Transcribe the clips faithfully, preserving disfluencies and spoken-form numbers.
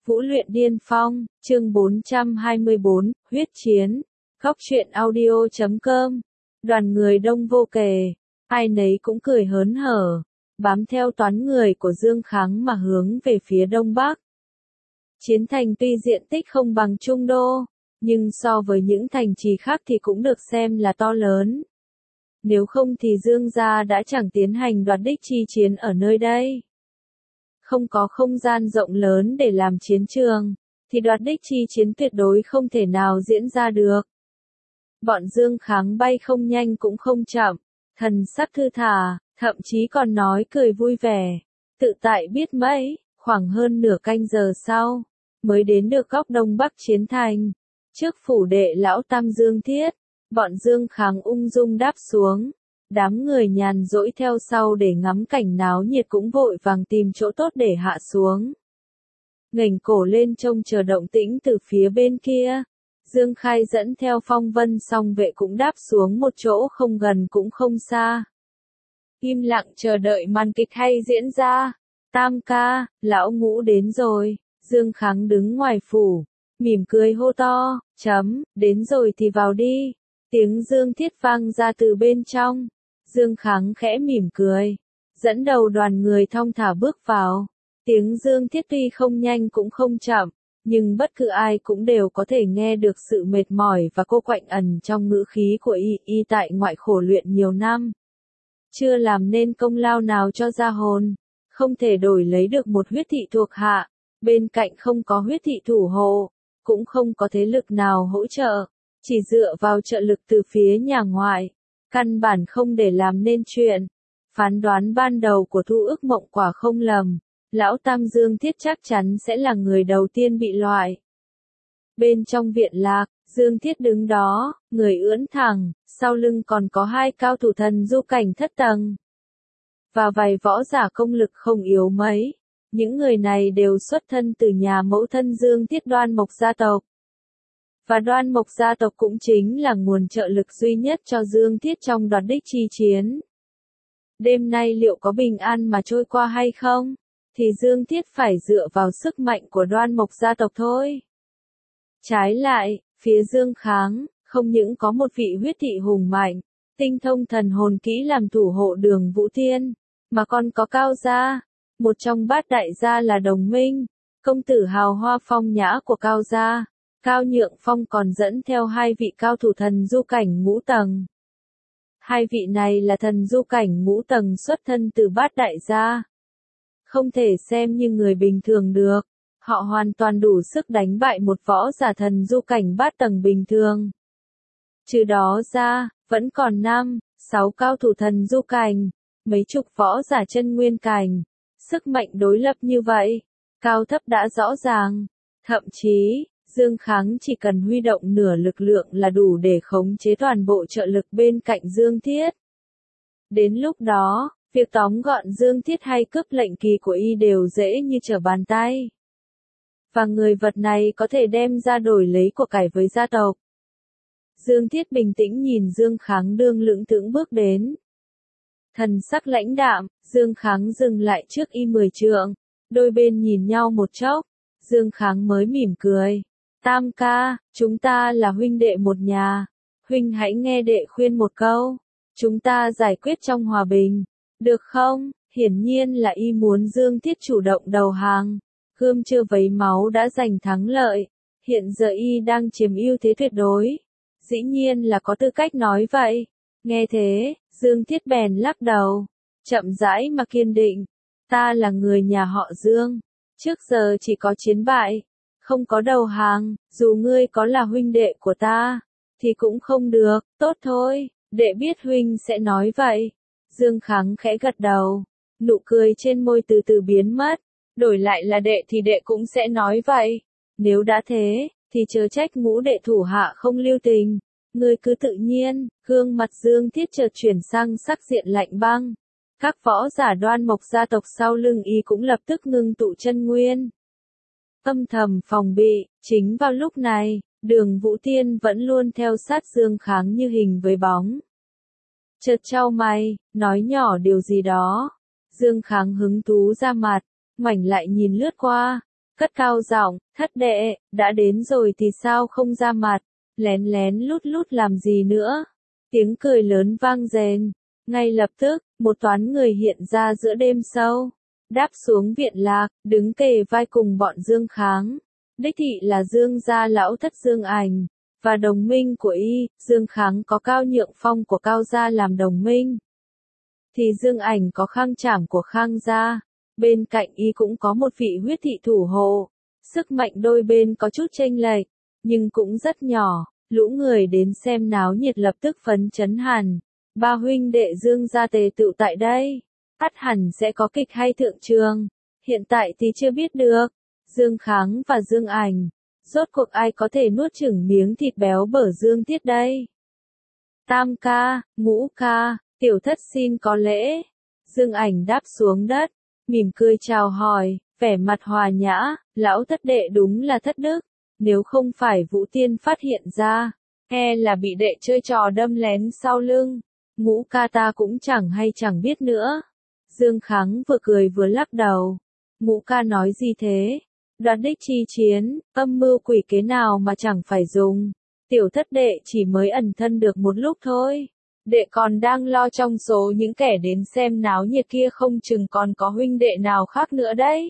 Vũ luyện điên phong, chương bốn trăm hai mươi bốn, huyết chiến. Góc truyện audio chấm com. Đoàn người đông vô kể, ai nấy cũng cười hớn hở, bám theo toán người của Dương Kháng mà hướng về phía đông bắc. Chiến thành tuy diện tích không bằng Trung Đô, nhưng so với những thành trì khác thì cũng được xem là to lớn. Nếu không thì Dương gia đã chẳng tiến hành đoạt đích chi chiến ở nơi đây. Không có không gian rộng lớn để làm chiến trường, thì đoạt đích chi chiến tuyệt đối không thể nào diễn ra được. Bọn Dương Kháng bay không nhanh cũng không chậm, thần sắc thư thả, thậm chí còn nói cười vui vẻ, tự tại biết mấy, khoảng hơn nửa canh giờ sau, mới đến được góc đông bắc chiến thành. Trước phủ đệ lão Tam Dương Thiết, bọn Dương Kháng ung dung đáp xuống. Đám người nhàn rỗi theo sau để ngắm cảnh náo nhiệt cũng vội vàng tìm chỗ tốt để hạ xuống. Ngẩng cổ lên trông chờ động tĩnh từ phía bên kia. Dương Khai dẫn theo Phong Vân song vệ cũng đáp xuống một chỗ không gần cũng không xa. Im lặng chờ đợi màn kịch hay diễn ra. Tam ca, lão Ngũ đến rồi. Dương Kháng đứng ngoài phủ, mỉm cười hô to, chấm, đến rồi thì vào đi. Tiếng Dương Thiết vang ra từ bên trong. Dương Kháng khẽ mỉm cười, dẫn đầu đoàn người thong thả bước vào. Tiếng Dương Thiết tuy không nhanh cũng không chậm, nhưng bất cứ ai cũng đều có thể nghe được sự mệt mỏi và cô quạnh ẩn trong ngữ khí của y y tại ngoại khổ luyện nhiều năm. Chưa làm nên công lao nào cho gia hồn, không thể đổi lấy được một huyết thị thuộc hạ, bên cạnh không có huyết thị thủ hộ, cũng không có thế lực nào hỗ trợ, chỉ dựa vào trợ lực từ phía nhà ngoại. Căn bản không để làm nên chuyện. Phán đoán ban đầu của Thu Ức Mộng quả không lầm, lão Tam Dương Thiết chắc chắn sẽ là người đầu tiên bị loại. Bên trong viện lạc, Dương Thiết đứng đó, người ưỡn thẳng, sau lưng còn có hai cao thủ thần du cảnh thất tầng. Và vài võ giả công lực không yếu mấy. Những người này đều xuất thân từ nhà mẫu thân Dương Thiết Đoan Mộc gia tộc. Và Đoan Mộc gia tộc cũng chính là nguồn trợ lực duy nhất cho Dương Thiết trong đoạt đích chi chiến. Đêm nay liệu có bình an mà trôi qua hay không? Thì Dương Thiết phải dựa vào sức mạnh của Đoan Mộc gia tộc thôi. Trái lại, phía Dương Kháng, không những có một vị huyết thị hùng mạnh, tinh thông thần hồn kỹ làm thủ hộ Đường Vũ Thiên, mà còn có Cao gia, một trong bát đại gia là Đồng Minh, công tử hào hoa phong nhã của Cao gia. Cao Nhượng Phong còn dẫn theo hai vị cao thủ thần du cảnh ngũ tầng. Hai vị này là thần du cảnh ngũ tầng xuất thân từ bát đại gia. Không thể xem như người bình thường được. Họ hoàn toàn đủ sức đánh bại một võ giả thần du cảnh bát tầng bình thường. Trừ đó ra, vẫn còn năm, sáu cao thủ thần du cảnh, mấy chục võ giả chân nguyên cảnh. Sức mạnh đối lập như vậy, cao thấp đã rõ ràng. Thậm chí, Dương Kháng chỉ cần huy động nửa lực lượng là đủ để khống chế toàn bộ trợ lực bên cạnh Dương Thiết. Đến lúc đó, việc tóm gọn Dương Thiết hay cướp lệnh kỳ của y đều dễ như trở bàn tay. Và người vật này có thể đem ra đổi lấy của cải với gia tộc. Dương Thiết bình tĩnh nhìn Dương Kháng đương lững thững bước đến. Thần sắc lãnh đạm, Dương Kháng dừng lại trước y mười trượng, đôi bên nhìn nhau một chốc, Dương Kháng mới mỉm cười. Tam ca, chúng ta là huynh đệ một nhà, huynh hãy nghe đệ khuyên một câu, chúng ta giải quyết trong hòa bình, được không? Hiển nhiên là y muốn Dương Thiết chủ động đầu hàng, gươm chưa vấy máu đã giành thắng lợi, hiện giờ y đang chiếm ưu thế tuyệt đối, dĩ nhiên là có tư cách nói vậy. Nghe thế, Dương Thiết bèn lắc đầu, chậm rãi mà kiên định, ta là người nhà họ Dương, trước giờ chỉ có chiến bại. Không có đầu hàng, dù ngươi có là huynh đệ của ta, thì cũng không được, tốt thôi, đệ biết huynh sẽ nói vậy. Dương Kháng khẽ gật đầu, nụ cười trên môi từ từ biến mất, đổi lại là đệ thì đệ cũng sẽ nói vậy. Nếu đã thế, thì chớ trách Ngũ đệ thủ hạ không lưu tình, ngươi cứ tự nhiên. Gương mặt Dương Thiết chợt chuyển sang sắc diện lạnh băng. Các võ giả Đoan Mộc gia tộc sau lưng y cũng lập tức ngưng tụ chân nguyên. Âm thầm phòng bị, chính vào lúc này, Đường Vũ Thiên vẫn luôn theo sát Dương Kháng như hình với bóng. Chợt chau mày, nói nhỏ điều gì đó. Dương Kháng hứng thú ra mặt, ngoảnh lại nhìn lướt qua, cất cao giọng, thất đệ, đã đến rồi thì sao không ra mặt, lén lén lút lút làm gì nữa. Tiếng cười lớn vang rền, ngay lập tức, một toán người hiện ra giữa đêm sâu, đáp xuống viện lạc, đứng kề vai cùng bọn Dương Kháng. Đích thị là Dương gia lão thất Dương Ảnh, và đồng minh của y, Dương Kháng có Cao Nhượng Phong của Cao gia làm đồng minh. Thì Dương Ảnh có Khang Trảm của Khang gia, bên cạnh y cũng có một vị huyết thị thủ hộ. Sức mạnh đôi bên có chút chênh lệch, nhưng cũng rất nhỏ. Lũ người đến xem náo nhiệt lập tức phấn chấn hẳn. Ba huynh đệ Dương gia tề tựu tại đây, ắt hẳn sẽ có kịch hay thượng trường. Hiện tại thì chưa biết được. Dương Kháng và Dương Ảnh, rốt cuộc ai có thể nuốt chửng miếng thịt béo bở Dương Tiết đây? Tam ca, ngũ ca, tiểu thất xin có lễ. Dương Ảnh đáp xuống đất, mỉm cười chào hỏi, vẻ mặt hòa nhã, lão thất đệ đúng là thất đức. Nếu không phải Vũ Tiên phát hiện ra, e là bị đệ chơi trò đâm lén sau lưng. Ngũ ca ta cũng chẳng hay chẳng biết nữa. Dương Kháng vừa cười vừa lắc đầu. Ngũ ca nói gì thế? Đoạt đích chi chiến, âm mưu quỷ kế nào mà chẳng phải dùng. Tiểu thất đệ chỉ mới ẩn thân được một lúc thôi. Đệ còn đang lo trong số những kẻ đến xem náo nhiệt kia không chừng còn có huynh đệ nào khác nữa đấy.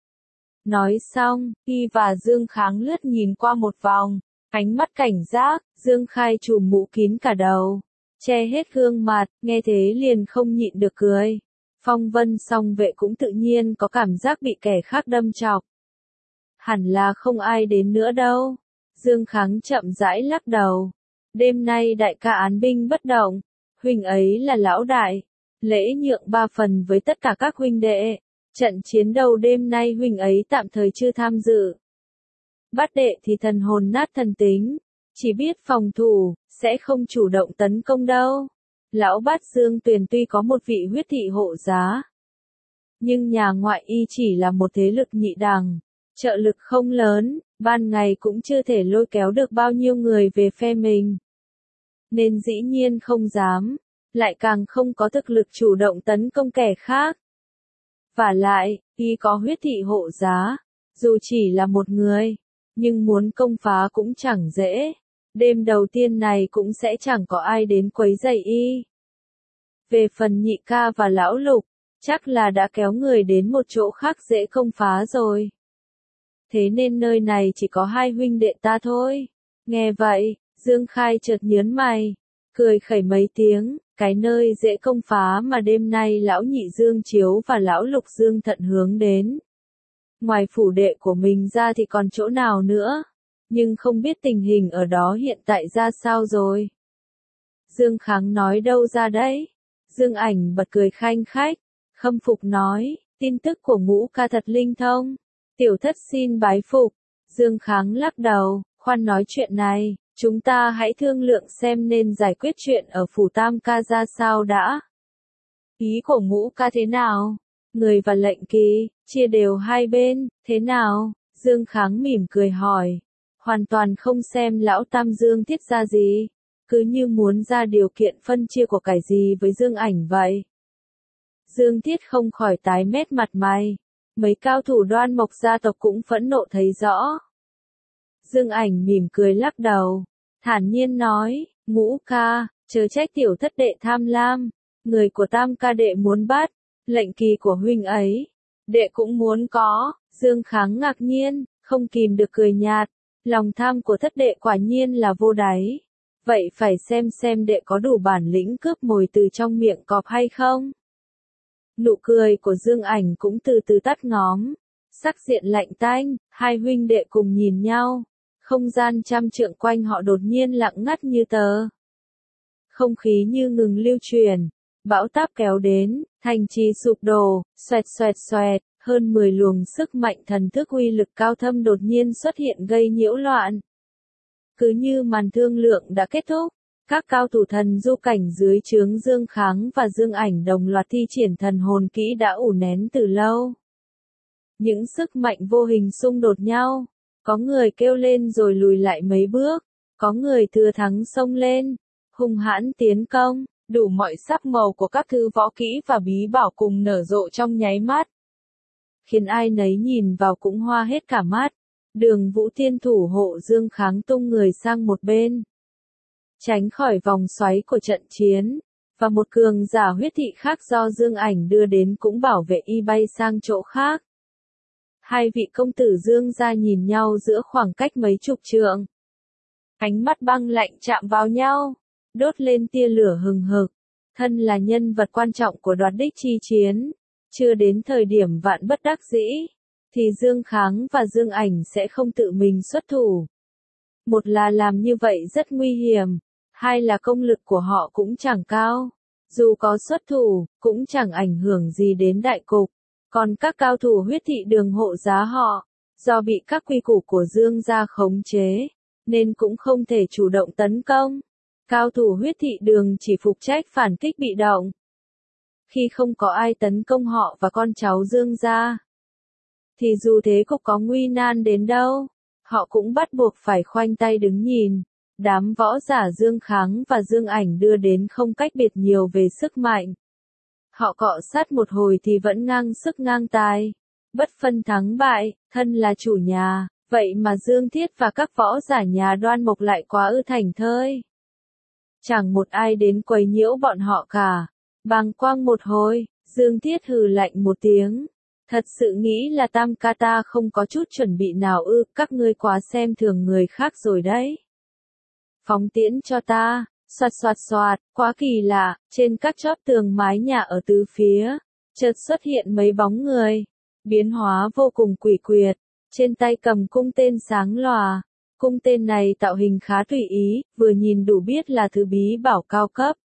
Nói xong, y và Dương Kháng lướt nhìn qua một vòng, ánh mắt cảnh giác. Dương Khai trùm mũ kín cả đầu, che hết gương mặt, nghe thế liền không nhịn được cười. Phong Vân song vệ cũng tự nhiên có cảm giác bị kẻ khác đâm chọc. Hẳn là không ai đến nữa đâu. Dương Kháng chậm rãi lắc đầu. Đêm nay đại ca án binh bất động, huynh ấy là lão đại, lễ nhượng ba phần với tất cả các huynh đệ. Trận chiến đầu đêm nay huynh ấy tạm thời chưa tham dự. Bát đệ thì thần hồn nát thần tính, chỉ biết phòng thủ, sẽ không chủ động tấn công đâu. Lão Bát Dương Tuyền tuy có một vị huyết thị hộ giá, nhưng nhà ngoại y chỉ là một thế lực nhị đẳng, trợ lực không lớn, ban ngày cũng chưa thể lôi kéo được bao nhiêu người về phe mình. Nên dĩ nhiên không dám, lại càng không có thực lực chủ động tấn công kẻ khác. Vả lại, y có huyết thị hộ giá, dù chỉ là một người, nhưng muốn công phá cũng chẳng dễ. Đêm đầu tiên này cũng sẽ chẳng có ai đến quấy rầy y. Về phần nhị ca và lão Lục, chắc là đã kéo người đến một chỗ khác dễ công phá rồi. Thế nên nơi này chỉ có hai huynh đệ ta thôi. Nghe vậy, Dương Khai chợt nhớn mày, cười khẩy mấy tiếng. Cái nơi dễ công phá mà đêm nay lão nhị Dương Chiếu và lão Lục Dương Thận hướng đến. Ngoài phủ đệ của mình ra thì còn chỗ nào nữa, nhưng không biết tình hình ở đó hiện tại ra sao rồi. Dương Kháng nói đâu ra đấy? Dương Ảnh bật cười khanh khách, khâm phục nói, tin tức của ngũ ca thật linh thông. Tiểu thất xin bái phục. Dương Kháng lắc đầu, khoan nói chuyện này. Chúng ta hãy thương lượng xem nên giải quyết chuyện ở phủ Tam ca ra sao đã. Ý của ngũ ca thế nào? Người và lệnh kỳ, chia đều hai bên, thế nào? Dương Kháng mỉm cười hỏi. Hoàn toàn không xem lão Tam Dương Thiết ra gì. Cứ như muốn ra điều kiện phân chia của cải gì với Dương Ảnh vậy. Dương Thiết không khỏi tái mét mặt mày. Mấy cao thủ Đoan Mộc gia tộc cũng phẫn nộ thấy rõ. Dương Ảnh mỉm cười lắc đầu, thản nhiên nói, ngũ ca, chớ trách tiểu thất đệ tham lam, người của Tam ca đệ muốn bắt, lệnh kỳ của huynh ấy, đệ cũng muốn có. Dương Kháng ngạc nhiên, không kìm được cười nhạt, lòng tham của thất đệ quả nhiên là vô đáy, vậy phải xem xem đệ có đủ bản lĩnh cướp mồi từ trong miệng cọp hay không. Nụ cười của Dương Ảnh cũng từ từ tắt ngóm, sắc diện lạnh tanh, hai huynh đệ cùng nhìn nhau. Không gian trăm trượng quanh họ đột nhiên lặng ngắt như tờ. Không khí như ngừng lưu truyền, bão táp kéo đến, thành trì sụp đổ, xoẹt xoẹt xoẹt, hơn mười luồng sức mạnh thần thức uy lực cao thâm đột nhiên xuất hiện gây nhiễu loạn. Cứ như màn thương lượng đã kết thúc, các cao thủ thần du cảnh dưới trướng Dương Kháng và Dương Ảnh đồng loạt thi triển thần hồn kỹ đã ủ nén từ lâu. Những sức mạnh vô hình xung đột nhau. Có người kêu lên rồi lùi lại mấy bước, có người thừa thắng xông lên, hung hãn tiến công, đủ mọi sắc màu của các thứ võ kỹ và bí bảo cùng nở rộ trong nháy mắt. khiến ai nấy nhìn vào cũng hoa hết cả mắt. Đường Vũ Tiên thủ hộ Dương Kháng tung người sang một bên, tránh khỏi vòng xoáy của trận chiến, và một cường giả huyết thị khác do Dương Ảnh đưa đến cũng bảo vệ y bay sang chỗ khác. Hai vị công tử Dương gia nhìn nhau giữa khoảng cách mấy chục trượng. Ánh mắt băng lạnh chạm vào nhau, đốt lên tia lửa hừng hực. Thân là nhân vật quan trọng của đoạt đích chi chiến, chưa đến thời điểm vạn bất đắc dĩ, thì Dương Kháng và Dương Ảnh sẽ không tự mình xuất thủ. Một là làm như vậy rất nguy hiểm, hai là công lực của họ cũng chẳng cao. Dù có xuất thủ, cũng chẳng ảnh hưởng gì đến đại cục. Còn các cao thủ huyết thị đường hộ giá họ, do bị các quy củ của Dương gia khống chế, nên cũng không thể chủ động tấn công. Cao thủ huyết thị đường chỉ phụ trách phản kích bị động. Khi không có ai tấn công họ và con cháu Dương gia, thì dù thế cục có nguy nan đến đâu, họ cũng bắt buộc phải khoanh tay đứng nhìn. Đám võ giả Dương Kháng và Dương Ảnh đưa đến không cách biệt nhiều về sức mạnh. Họ cọ sát một hồi thì vẫn ngang sức ngang tài, bất phân thắng bại. Thân là chủ nhà, vậy mà Dương Thiết và các võ giả nhà Đoan Mộc lại quá ư thành thơi. Chẳng một ai đến quấy nhiễu bọn họ cả. Bàng quang một hồi, Dương Thiết hừ lạnh một tiếng. Thật sự nghĩ là Tam ca ta không có chút chuẩn bị nào ư, các ngươi quá xem thường người khác rồi đấy. Phóng tiễn cho ta, xoạt xoạt xoạt, quá kỳ lạ, trên các chóp tường mái nhà ở tứ phía, chợt xuất hiện mấy bóng người, biến hóa vô cùng quỷ quyệt, trên tay cầm cung tên sáng lòa. Cung tên này tạo hình khá tùy ý, vừa nhìn đủ biết là thứ bí bảo cao cấp.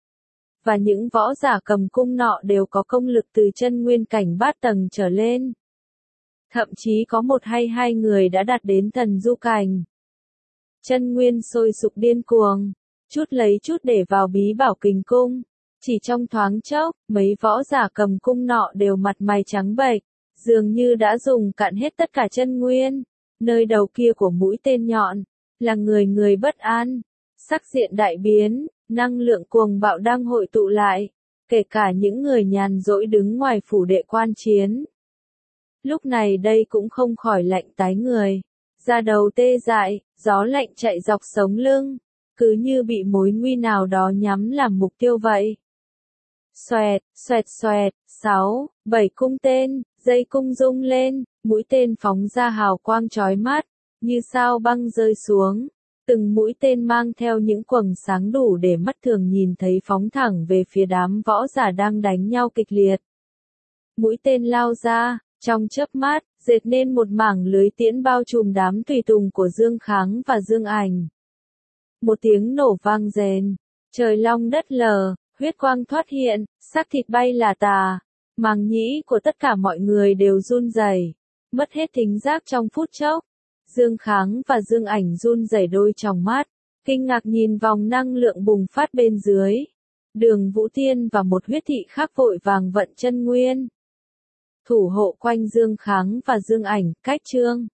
Và những võ giả cầm cung nọ đều có công lực từ chân nguyên cảnh bát tầng trở lên. Thậm chí có một hay hai người đã đạt đến thần du cảnh. Chân nguyên sôi sục điên cuồng, chút lấy chút để vào bí bảo kình cung. Chỉ trong thoáng chốc, mấy võ giả cầm cung nọ đều mặt mày trắng bệch, dường như đã dùng cạn hết tất cả chân nguyên. Nơi đầu kia của mũi tên nhọn, là người người bất an, sắc diện đại biến, năng lượng cuồng bạo đang hội tụ lại, kể cả những người nhàn rỗi đứng ngoài phủ đệ quan chiến. Lúc này đây cũng không khỏi lạnh tái người, da đầu tê dại, gió lạnh chạy dọc sống lưng, cứ như bị mối nguy nào đó nhắm làm mục tiêu vậy. Xoẹt, xoẹt xoẹt, sáu, bảy cung tên, dây cung rung lên, mũi tên phóng ra hào quang chói mắt, như sao băng rơi xuống. Từng mũi tên mang theo những quầng sáng đủ để mắt thường nhìn thấy phóng thẳng về phía đám võ giả đang đánh nhau kịch liệt. Mũi tên lao ra, trong chớp mắt, dệt nên một mảng lưới tiễn bao trùm đám tùy tùng của Dương Kháng và Dương Ảnh. Một tiếng nổ vang rền, trời long đất lở, huyết quang thoát hiện, xác thịt bay là tà, màng nhĩ của tất cả mọi người đều run rẩy, mất hết thính giác trong phút chốc. Dương Kháng và Dương Ảnh run rẩy đôi tròng mắt, kinh ngạc nhìn vòng năng lượng bùng phát bên dưới. Đường Vũ Tiên và một huyết thị khác vội vàng vận chân nguyên, thủ hộ quanh Dương Kháng và Dương Ảnh. Cách chương